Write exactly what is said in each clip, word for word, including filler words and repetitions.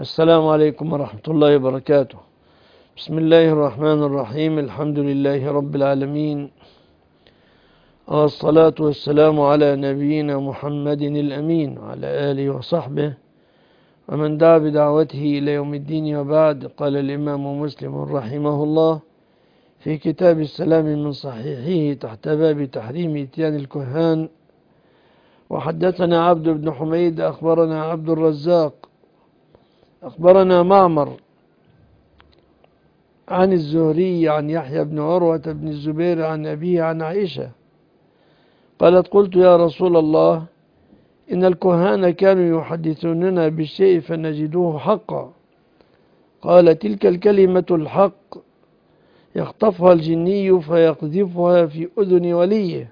السلام عليكم ورحمة الله وبركاته. بسم الله الرحمن الرحيم. الحمد لله رب العالمين، والصلاة والسلام على نبينا محمد الأمين وعلى آله وصحبه ومن دعا بدعوته إلى يوم الدين، وبعد. قال الإمام مسلم رحمه الله في كتاب السلام من صحيحه تحت باب تحريم إتيان الكهان: وحدثنا عبد بن حميد أخبرنا عبد الرزاق أخبرنا معمر عن الزهري عن يحيى بن عروة بن الزبير عن أبيه عن عائشة قالت: قلت يا رسول الله، إن الكهان كانوا يحدثوننا بالشيء فنجدوه حقا. قال: تلك الكلمة الحق يخطفها الجني فيقذفها في أذن وليه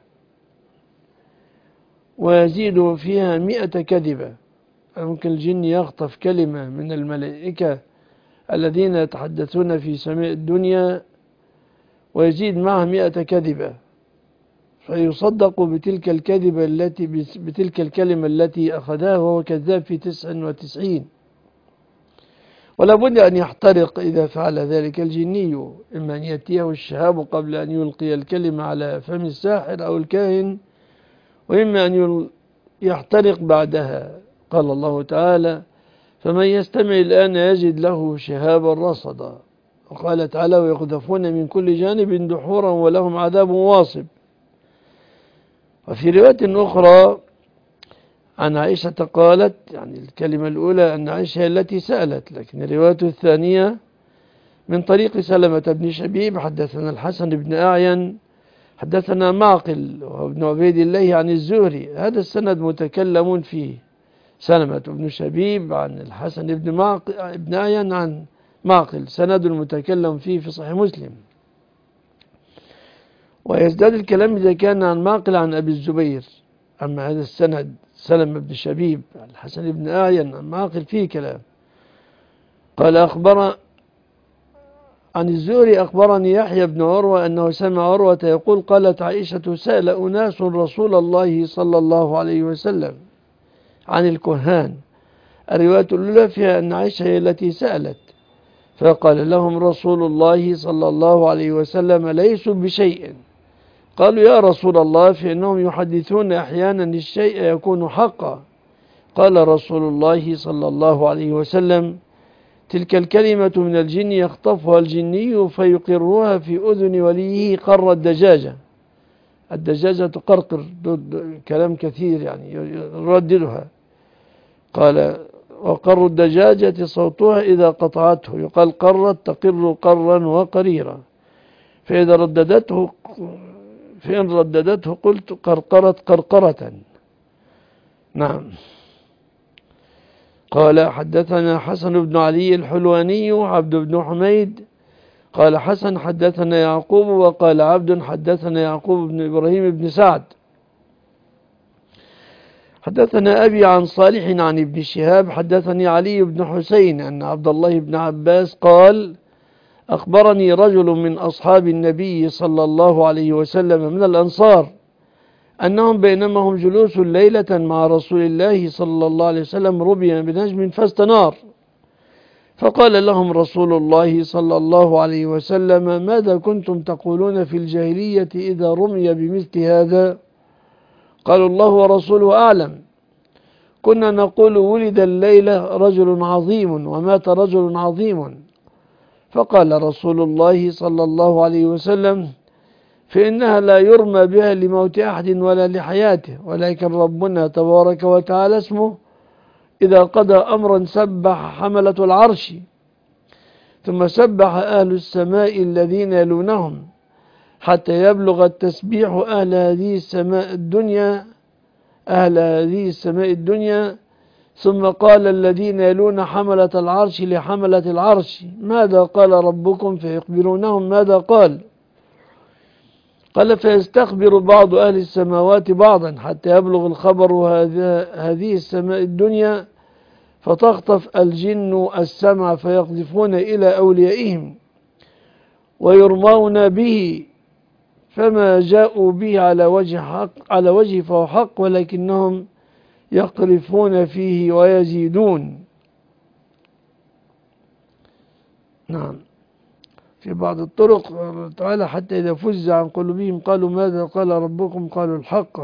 ويزيد فيها مئة كذبة. ممكن الجن يخطف كلمة من الملائكة الذين يتحدثون في سماء الدنيا ويزيد معها مئة كذبة، فيصدق بتلك الكذبة التي بتلك الكلمة التي أخذها، وهو كذاب في تسع وتسعين. ولا بد أن يحترق إذا فعل ذلك الجني، إما أن يأتيه الشهاب قبل أن يلقي الكلمة على فم الساحر أو الكاهن، وإما أن يحترق بعدها. قال الله تعالى: فمن يستمع الآن يجد له شهابا رصدا. وقال تعالى: ويقذفون من كل جانب دحورا ولهم عذاب واصب. وفي رواية أخرى عن عائشة قالت، يعني الكلمة الأولى أن عائشة التي سألت، لكن الرواية الثانية من طريق سلمة بن شبيب حدثنا الحسن بن أعين حدثنا معقل وابن عبيد الله عن الزهري. هذا السند متكلم فيه، سلمة بن شبيب عن الحسن بن معقل بن أعين عن معقل، سند المتكلم فيه في صحيح مسلم. ويزداد الكلام إذا كان عن معقل عن أبي الزبير. أما هذا السند سلمة بن شبيب عن الحسن بن أعين عن معقل فيه كلام. قال: أخبر عن الزهري أخبرني يحيى بن عروة أنه سمع عروة يقول: قالت عائشة: سأل أناس رسول الله صلى الله عليه وسلم عن الكهان. الرواية الأولى فيها أن عائشة هي التي سألت، فقال لهم رسول الله صلى الله عليه وسلم: ليسوا بشيء. قالوا: يا رسول الله، فإنهم يحدثون أحيانا الشيء يكون حقا. قال رسول الله صلى الله عليه وسلم: تلك الكلمة من الجن يخطفها الجني فيقرها في أذن وليه قر الدجاجة. الدجاجة تقرقر، كلام كثير يعني يرددها. قال: وقر الدجاجة صوتها إذا قطعته، يقال قرت تقر قرا وقريرا، فإذا رددته فإن رددته قلت قرقرت قرقرة. نعم. قال: حدثنا حسن بن علي الحلواني وعبد بن حميد. قال حسن: حدثنا يعقوب. وقال عبد: حدثنا يعقوب بن إبراهيم بن سعد. حدثنا أبي عن صالح عن ابن شهاب حدثني علي بن حسين أن عبد الله بن عباس قال: أخبرني رجل من أصحاب النبي صلى الله عليه وسلم من الأنصار أنهم بينما هم جلوس ليلة مع رسول الله صلى الله عليه وسلم رمي بنجم فاستنار، فقال لهم رسول الله صلى الله عليه وسلم: ماذا كنتم تقولون في الجاهلية إذا رمي بمثل هذا؟ قالوا: الله ورسوله أعلم. كنا نقول: ولد الليلة رجل عظيم ومات رجل عظيم. فقال رسول الله صلى الله عليه وسلم: فإنها لا يرمى بها لموت أحد ولا لحياته، ولكن ربنا تبارك وتعالى اسمه إذا قضى أمرا سبح حملة العرش، ثم سبح أهل السماء الذين يلونهم حتى يبلغ التسبيح أهل هذه السماء الدنيا أهل هذه السماء الدنيا ثم قال الذين يلون حملة العرش لحملة العرش: ماذا قال ربكم؟ فيخبرونهم ماذا قال. قال: فيستخبر بعض أهل السماوات بعضا حتى يبلغ الخبر هذه السماء الدنيا، فتخطف الجن السمع فيقذفون إلى أوليائهم ويرمون به، فما جاءوا به على وجه حق على وجه فهو حق، ولكنهم يقذفون فيه ويزيدون. نعم. في بعض الطرق تعالى حتى إذا فزع عن قلوبهم قالوا ماذا قال ربكم قالوا الحق.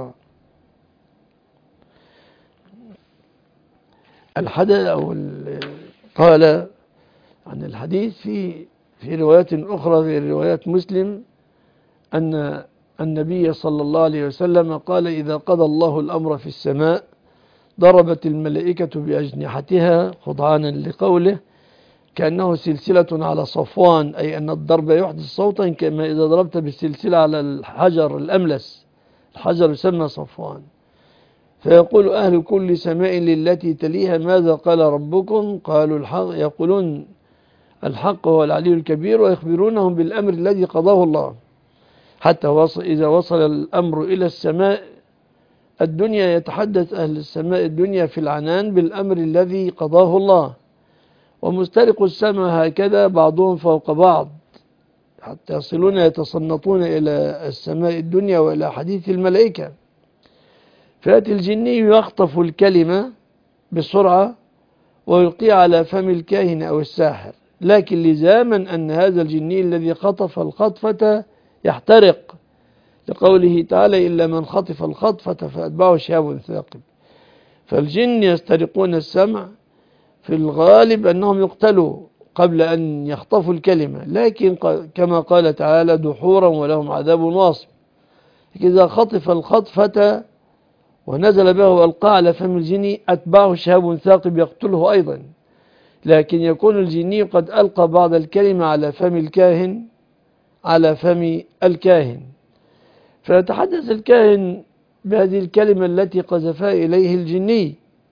الحدث أو قال عن الحديث في في روايات أخرى في روايات مسلم أن النبي صلى الله عليه وسلم قال إذا قضى الله الأمر في السماء ضربت الملائكة بأجنحتها خضعانا لقوله كأنه سلسلة على صفوان، أي أن الضرب يحدث صوتا كما إذا ضربت بالسلسلة على الحجر الأملس، الحجر يسمى صفوان. فيقول أهل كل سماء للتي تليها ماذا قال ربكم قالوا الحق، يقولون الحق هو العلي الكبير، ويخبرونهم بالأمر الذي قضاه الله، حتى وصل إذا وصل الأمر إلى السماء الدنيا يتحدث أهل السماء الدنيا في العنان بالأمر الذي قضاه الله، ومسترق السماء هكذا بعضهم فوق بعض حتى يصلون يتصنطون إلى السماء الدنيا وإلى حديث الملائكة. فيأتي الجني يخطف الكلمة بسرعة ويلقي على فم الكاهن أو الساحر، لكن لزاما أن هذا الجني الذي خطف الخطفة يحترق، لقوله تعالى إلا من خطف الخطفة فأتبعه شهاب ثاقب. فالجن يسترقون السمع في الغالب أنهم يقتلوا قبل أن يخطفوا الكلمة، لكن كما قال تعالى دحورا ولهم عذاب واصب. إذا خطف الخطفة ونزل به والقى على فم الجني أتبعه شهاب ثاقب يقتله أيضا، لكن يكون الجني قد ألقى بعض الكلمة على فم الكاهن على فم الكاهن، فيتحدث الكاهن بهذه الكلمة التي قذفها إليه الجني،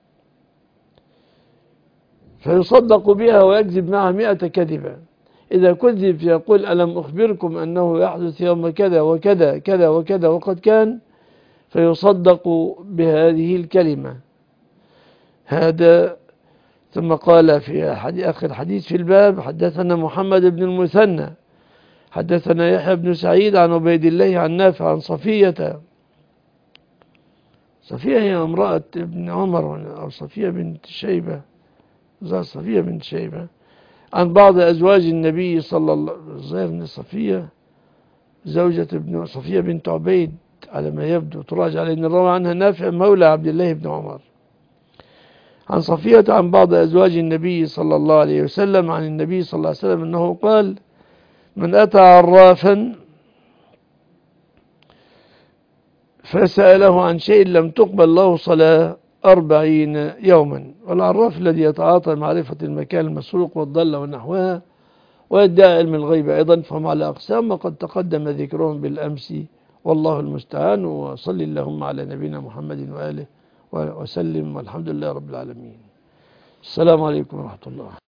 فيصدق بها ويكذب معها مئة كذبة. إذا كذب يقول ألم أخبركم أنه يحدث يوم كذا وكذا كذا وكذا وقد كان، فيصدق بهذه الكلمة. هذا ثم قال في آخر الحديث في الباب حدثنا محمد بن المثنى حدثنا يحيى بن سعيد عن عبيد الله عن نافع عن صفية. صفية هي امرأة ابن عمر أو صفية بنت شيبة، صفية بنت شيبة، عن بعض أزواج النبي صلى الله عليه وسلم. صفية زوجة ابن صفية بنت عبيد على ما يبدو، تراجع لأن الروى عنها نافع مولى عبد الله بن عمر. عن صفية عن بعض أزواج النبي صلى الله عليه وسلم عن النبي صلى الله عليه وسلم أنه قال من أتى عرافا فسأله عن شيء لم تقبل له صلاة أربعين يوما. والعراف الذي يتعاطى معرفة المكان المسروق والضالة ونحوها ويدعي علم الغيب أيضا، فهم على أقسام وقد تقدم ذكرهم بالأمس، والله المستعان. وصل اللهم على نبينا محمد وآله وسلم، والحمد لله رب العالمين. السلام عليكم ورحمة الله.